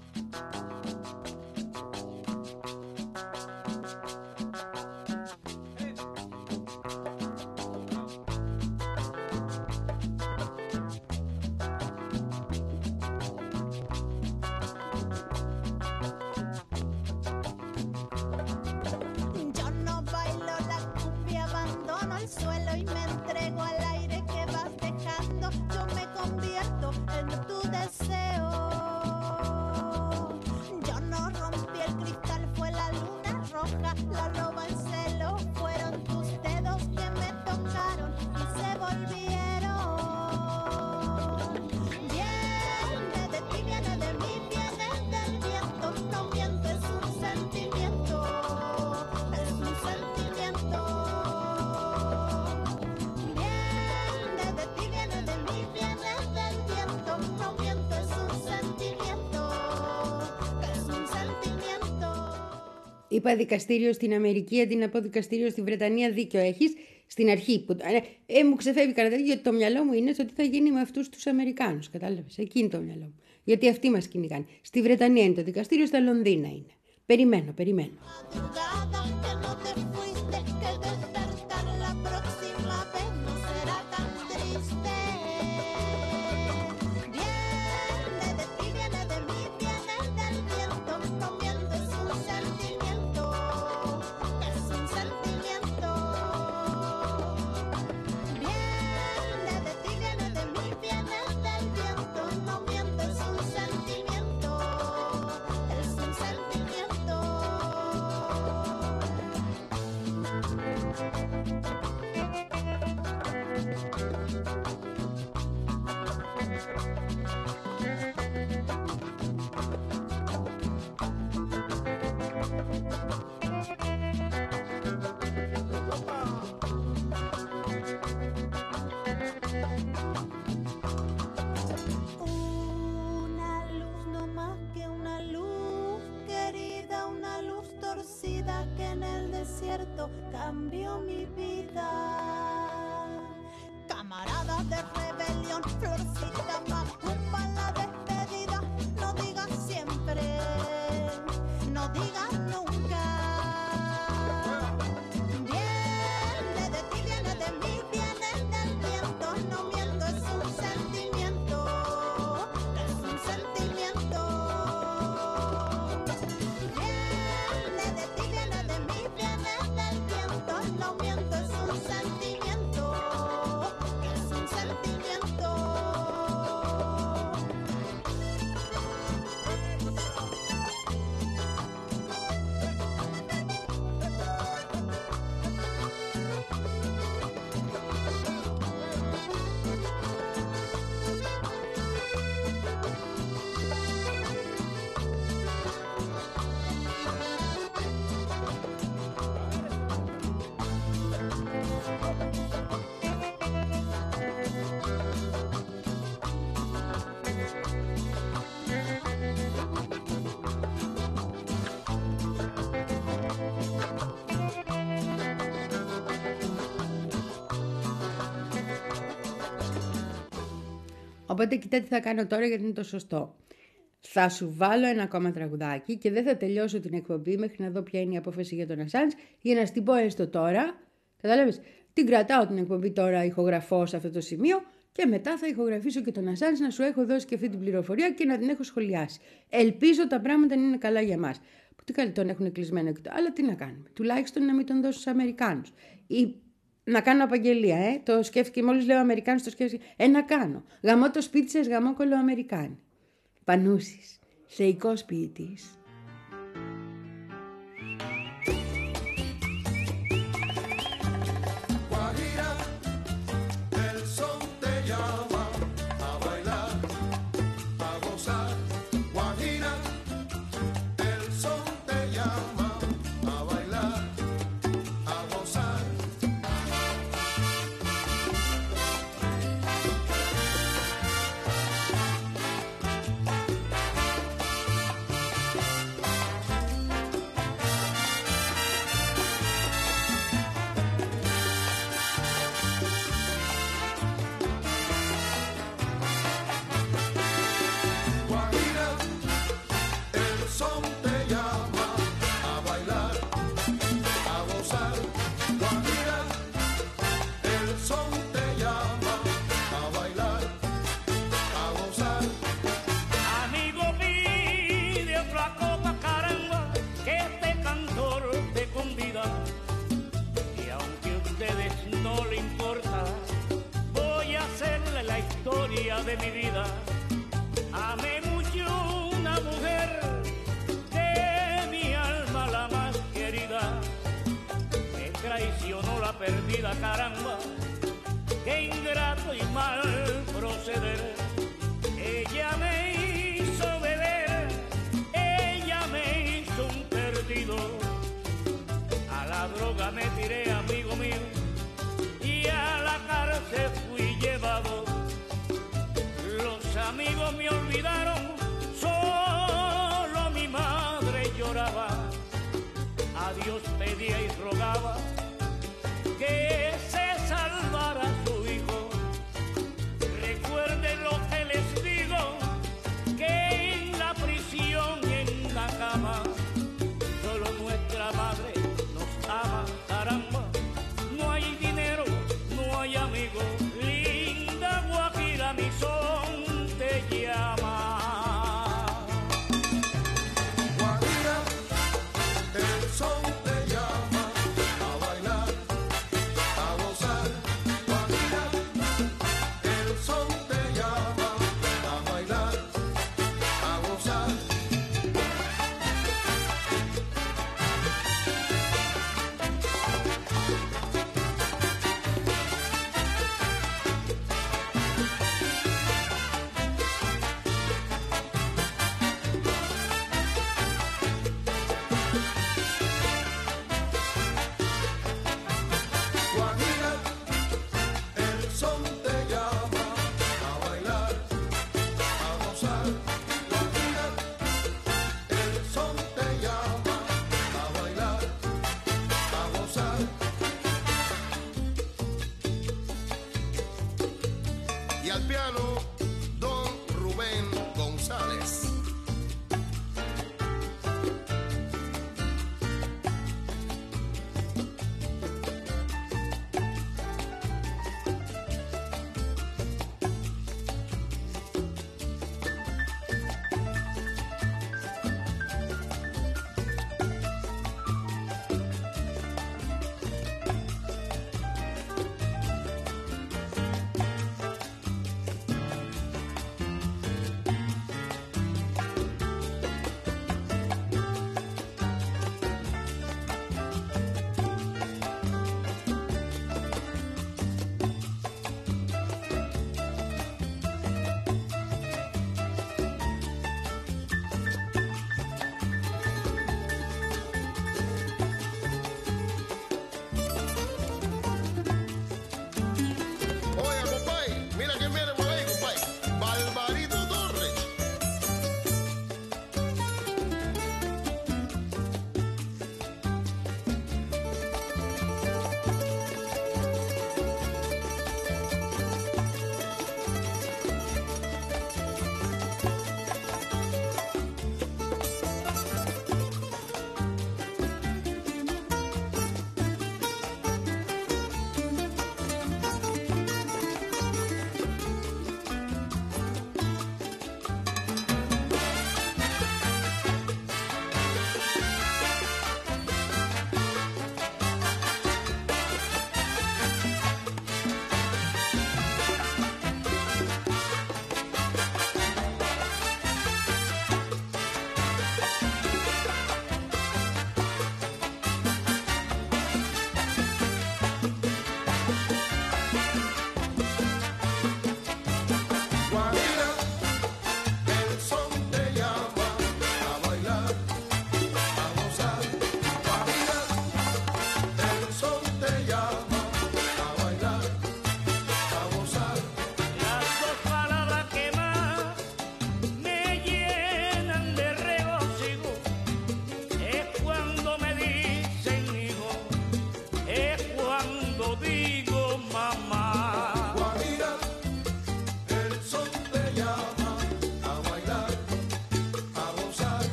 Yo no bailo la cumbia, abandono el suelo y me entrego al aire que vas dejando. Yo me convierto en tu deseo. Yo no rompí el cristal, fue la luna roja, la loba en celo. Fueron tus dedos que me tocaron y se volvieron. Viene de ti, viene de mí, viene del viento. No miento, es un sentimiento. Es un sentimiento. Viene de ti, viene de mí, viene del viento. No miento, es un sentimiento. Es un sentimiento. Είπα δικαστήριο στην Αμερική, αντί να πω δικαστήριο στη Βρετανία, δίκιο έχεις. Στην αρχή, που, ε, ε, μου ξεφεύγει κατά τέτοιο, γιατί το μυαλό μου είναι στο τι θα γίνει με αυτούς τους Αμερικάνους. Κατάλαβες, εκεί είναι το μυαλό μου. Γιατί αυτοί μας κυνηγάνε. Στη Βρετανία είναι το δικαστήριο, στα Λονδίνα είναι. Περιμένω, περιμένω. Madrugada que no te fuiste, que despertar la próxima vez no será tan triste. Viene de ti, viene de mí, viene del viento. No miento, es un sentimiento. Es un sentimiento. Viene de ti, viene de mí, viene del viento. No miento, es un sentimiento. Es un sentimiento. Una luz no más que una luz querida, una luz torcida que en el desierto cambió mi vida. Camaradas de rebelión, florcita macumba la despedida. No digas siempre, no digas nunca. Viene de ti, viene de mí, viene del viento. No miento, es un sentimiento. Es un sentimiento. Viene de ti, viene de mí, viene del viento. No miento, es un sentimiento. Es un sentimiento. Οπότε κοιτά τι θα κάνω τώρα γιατί είναι το σωστό. Θα σου βάλω ένα ακόμα τραγουδάκι και δεν θα τελειώσω την εκπομπή μέχρι να δω ποια είναι η απόφαση για τον Ασάνζ για να στην πω έστω τώρα. Κατάλαβες. Την κρατάω την εκπομπή τώρα, ηχογραφώ σε αυτό το σημείο και μετά θα ηχογραφήσω και τον Ασάνς να σου έχω δώσει και αυτή την πληροφορία και να την έχω σχολιάσει. Ελπίζω τα πράγματα να είναι καλά για μας. Που τι καλή τον έχουν κλεισμένο και το. Αλλά τι να κάνουμε. Τουλάχιστον να μην τον δώσω στους Αμερικάνους. Ή να κάνω απαγγελία, ε. Το σκέφτηκε, μόλις λέω Αμερικάνους, το σκέφτηκε. Ε, να κάνω. Γαμώ το σπίτι σας, γαμώ κολοαμερικάνοι. Πανούσης, θεϊκός ποιητής. De mi vida, amé mucho una mujer de mi alma la más querida, me traicionó la perdida, caramba, qué ingrato y mal proceder, ella me hizo beber, ella me hizo un perdido, a la droga me tiré, amigo mío, y a la cárcel fui llevado. Amigos me olvidaron, solo mi madre lloraba, a Dios pedía y rogaba que se salvara su hijo. Recuerden lo que les digo, que en la prisión y en la cama, solo nuestra madre nos ama, caramba, no hay dinero, no hay amigos, linda Guajira mi son te llama. Guajira, el son te llama a bailar, a gozar. Guajira, el son te llama a bailar, a gozar.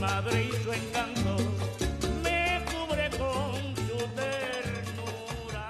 madre y su encanto me cubre con su ternura.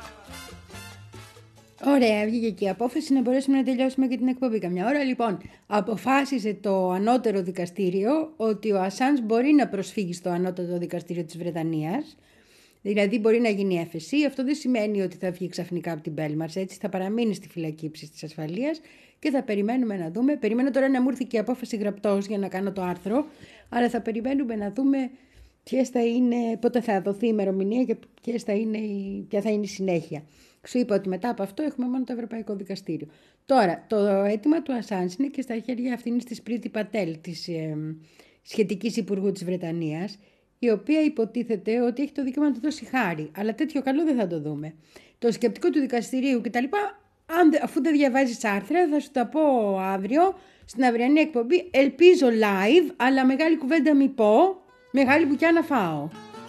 Ωραία, βγήκε και η απόφαση να μπορέσουμε να τελειώσουμε και την εκπομπή καμιά ώρα. Λοιπόν, αποφάσισε το ανώτερο δικαστήριο ότι ο Ασάνζ μπορεί να προσφύγει στο ανώτατο δικαστήριο της Βρετανίας. Δηλαδή μπορεί να γίνει έφεση. Αυτό δεν σημαίνει ότι θα βγει ξαφνικά από την Belmarsh. Έτσι θα παραμείνει στη φυλακή ύψης της ασφαλείας και θα περιμένουμε να δούμε. Περιμένω τώρα να μου έρθει και η απόφαση γραπτός για να κάνω το άρθρο. Αλλά θα περιμένουμε να δούμε ποιες θα είναι, πότε θα δοθεί η ημερομηνία και ποιες θα είναι, ποια θα είναι η συνέχεια. Σου είπα ότι μετά από αυτό έχουμε μόνο το Ευρωπαϊκό Δικαστήριο. Τώρα, το αίτημα του Ασάνζ είναι και στα χέρια αυτήν της Πρίτη Πατέλ, της ε, σχετικής υπουργού της Βρετανίας, η οποία υποτίθεται ότι έχει το δικαίωμα να του δώσει χάρη. Αλλά τέτοιο καλό δεν θα το δούμε. Το σκεπτικό του δικαστηρίου κτλ. Αφού δεν διαβάζεις άρθρα, θα σου τα πω αύριο στην αυριανή εκπομπή. Ελπίζω live, αλλά μεγάλη κουβέντα μη πω, μεγάλη μπουκιά να φάω.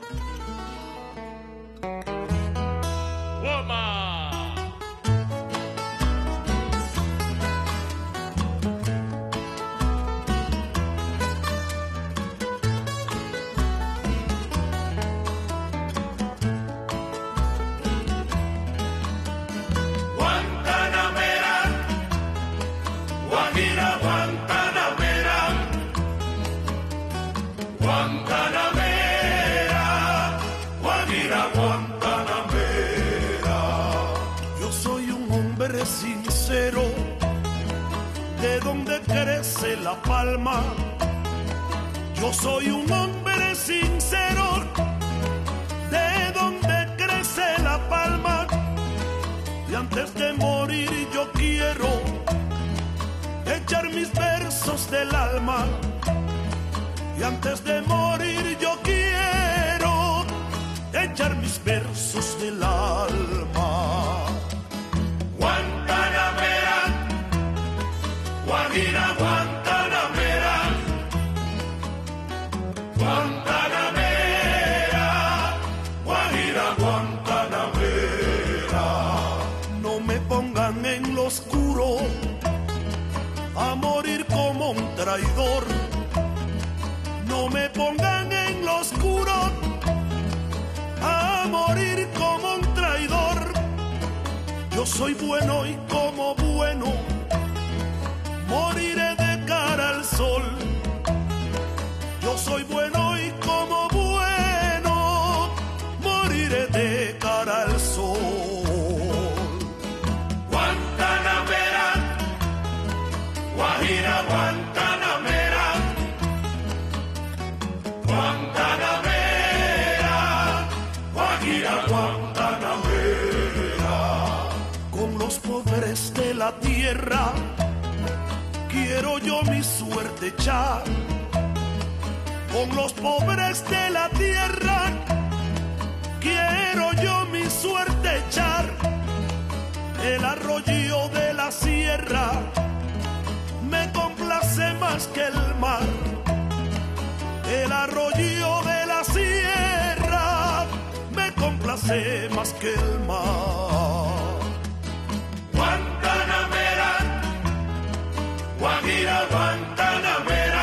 Sincero, de donde crece la palma. Yo soy un hombre sincero, de donde crece la palma. Y antes de morir yo quiero echar mis versos del alma. Y antes de morir yo quiero echar mis versos del alma. Guantanamera, Guajira, Guantanamera, Guantanamera, Guajira, Guantanamera. No me pongan en lo oscuro a morir como un traidor. No me pongan en lo oscuro a morir como un traidor. Yo soy bueno y como bueno moriré de cara al sol. Yo soy bueno y como bueno moriré de cara al sol. Guantanamera, Guajira, Guantanamera, Guantanamera, Guajira, Guantanamera. Con los pobres de la tierra quiero yo mi suerte echar. Con los pobres de la tierra quiero yo mi suerte echar. El arroyo de la sierra me complace más que el mar. El arroyo de la sierra me complace más que el mar. Guantanamera, Guajira, Guantanamera,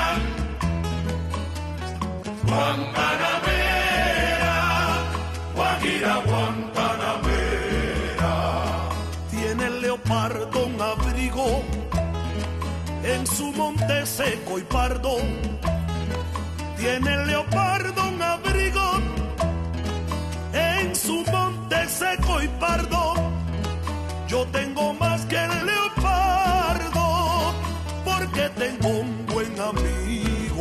Guantanamera, Guajira, Guantanamera. Tiene el leopardo un abrigo en su monte seco y pardo. Tiene el leopardo un abrigo en su monte seco y pardo. Yo tengo más que el leopardo porque tengo un buen amigo.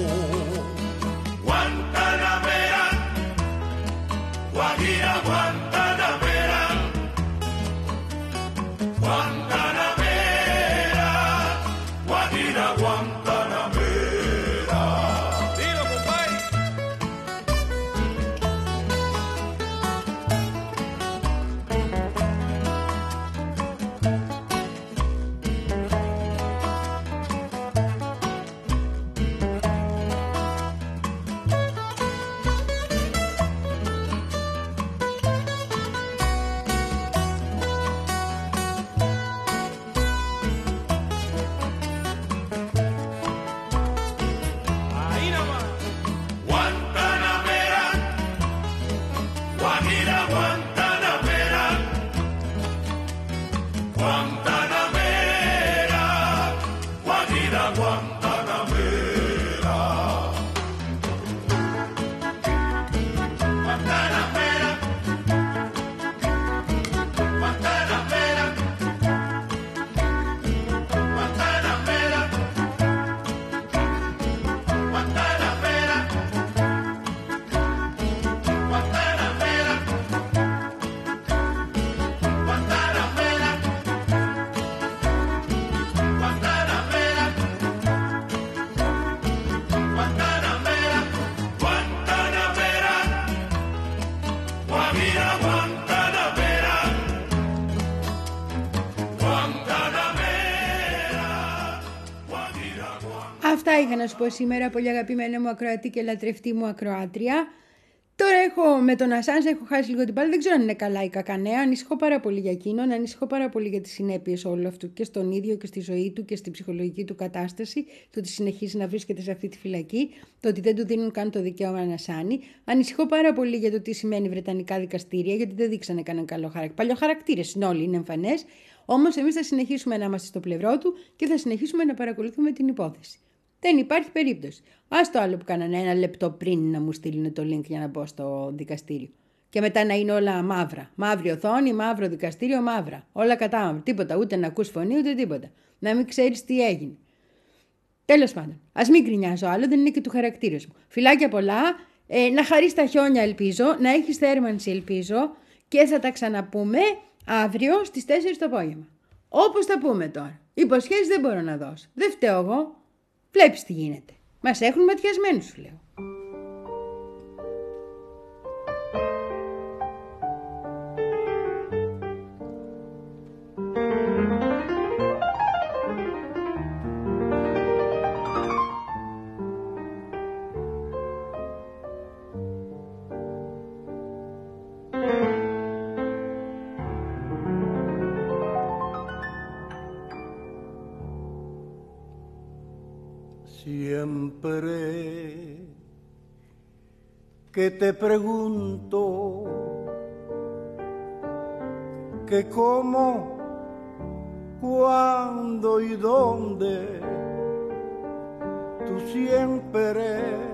Guantanamera, Guajira, Guantanamera, Guantanamera, Guajira, Guantanamera. Dilo, compadre. Αυτά είχα να σου πω σήμερα, πολύ αγαπημένα μου ακροατή και λατρευτή μου ακροάτρια. Τώρα έχω με τον Ασάνζ, έχω χάσει λίγο την μπάλα. Δεν ξέρω αν είναι καλά ή κακά νέα. Ανησυχώ πάρα πολύ για εκείνον. Ανησυχώ πάρα πολύ για τις συνέπειες όλου αυτού και στον ίδιο και στη ζωή του και στην ψυχολογική του κατάσταση. Το ότι συνεχίζει να βρίσκεται σε αυτή τη φυλακή. Το ότι δεν του δίνουν καν το δικαίωμα να σάνει. Ανησυχώ πάρα πολύ για το τι σημαίνει βρετανικά δικαστήρια, γιατί δεν δείξανε κανέναν καλό χαρακτήρα. Παλιοχαρακτήρες είναι όλοι, είναι εμφανές. Όμως εμείς θα συνεχίσουμε να είμαστε στο πλευρό του και θα συνεχίσουμε να παρακολουθούμε την υπόθεση. Δεν υπάρχει περίπτωση. Ας το άλλο που κάνανε ένα λεπτό πριν να μου στείλουν το link για να μπω στο δικαστήριο. Και μετά να είναι όλα μαύρα. Μαύρη οθόνη, μαύρο δικαστήριο, μαύρα. Όλα κατά μαύρα. Τίποτα, ούτε να ακούς φωνή, ούτε τίποτα. Να μην ξέρεις τι έγινε. Τέλος πάντων, ας μην γκρινιάζω άλλο, δεν είναι και του χαρακτήρα μου. Φιλάκια πολλά, ε, να χαρείς τα χιόνια ελπίζω, να έχεις θέρμανση ελπίζω και θα τα ξαναπούμε αύριο στις τέσσερις το απόγευμα. Όπως τα πούμε τώρα. Υποσχέσεις δεν μπορώ να δώσω. Δεν φταίω εγώ. Βλέπεις τι γίνεται. Μας έχουν ματιασμένους, σου λέω. Siempre que te pregunto que cómo, cuándo y dónde, tú siempre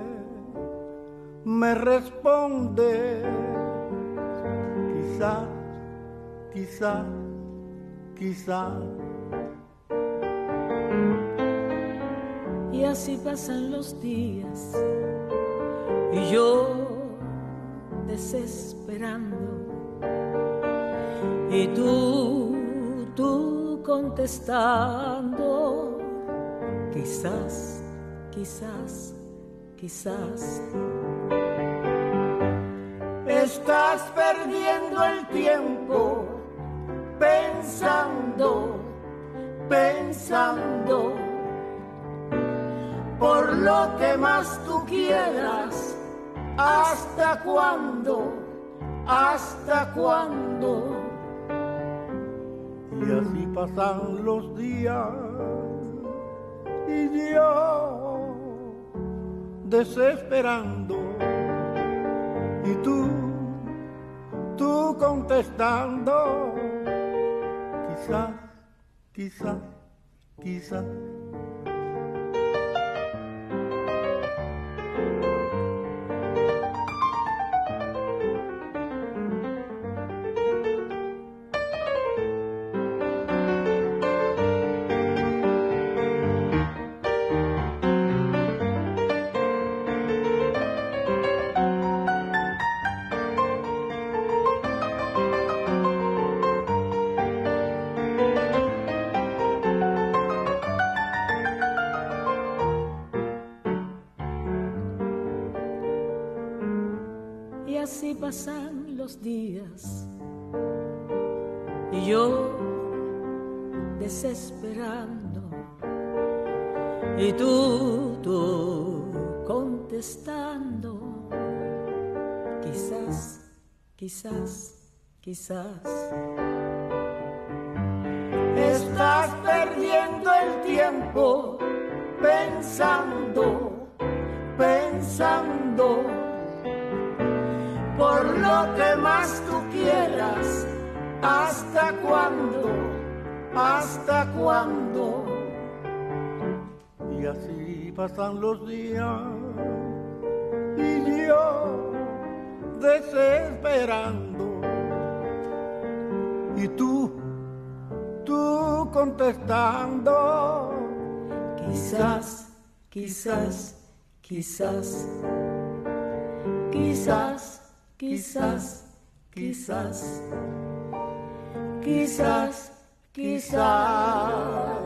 me respondes, quizás, quizás, quizás. Y así pasan los días y yo desesperando y tú, tú contestando, quizás, quizás, quizás. Estás perdiendo el tiempo pensando, pensando por lo que más tú quieras. ¿Hasta cuándo? ¿Hasta cuándo? Y así pasan los días y yo desesperando y tú, tú contestando, quizás, quizás, quizás. Así pasan los días y yo desesperando y tú, tú contestando, quizás, quizás, quizás. Estás perdiendo el tiempo pensando, pensando por lo que más tú quieras. ¿Hasta cuándo? ¿Hasta cuándo? Y así pasan los días y yo desesperando y tú, tú contestando, quizás, quizás, quizás, quizás. Quizás, quizás, quizás, quizás.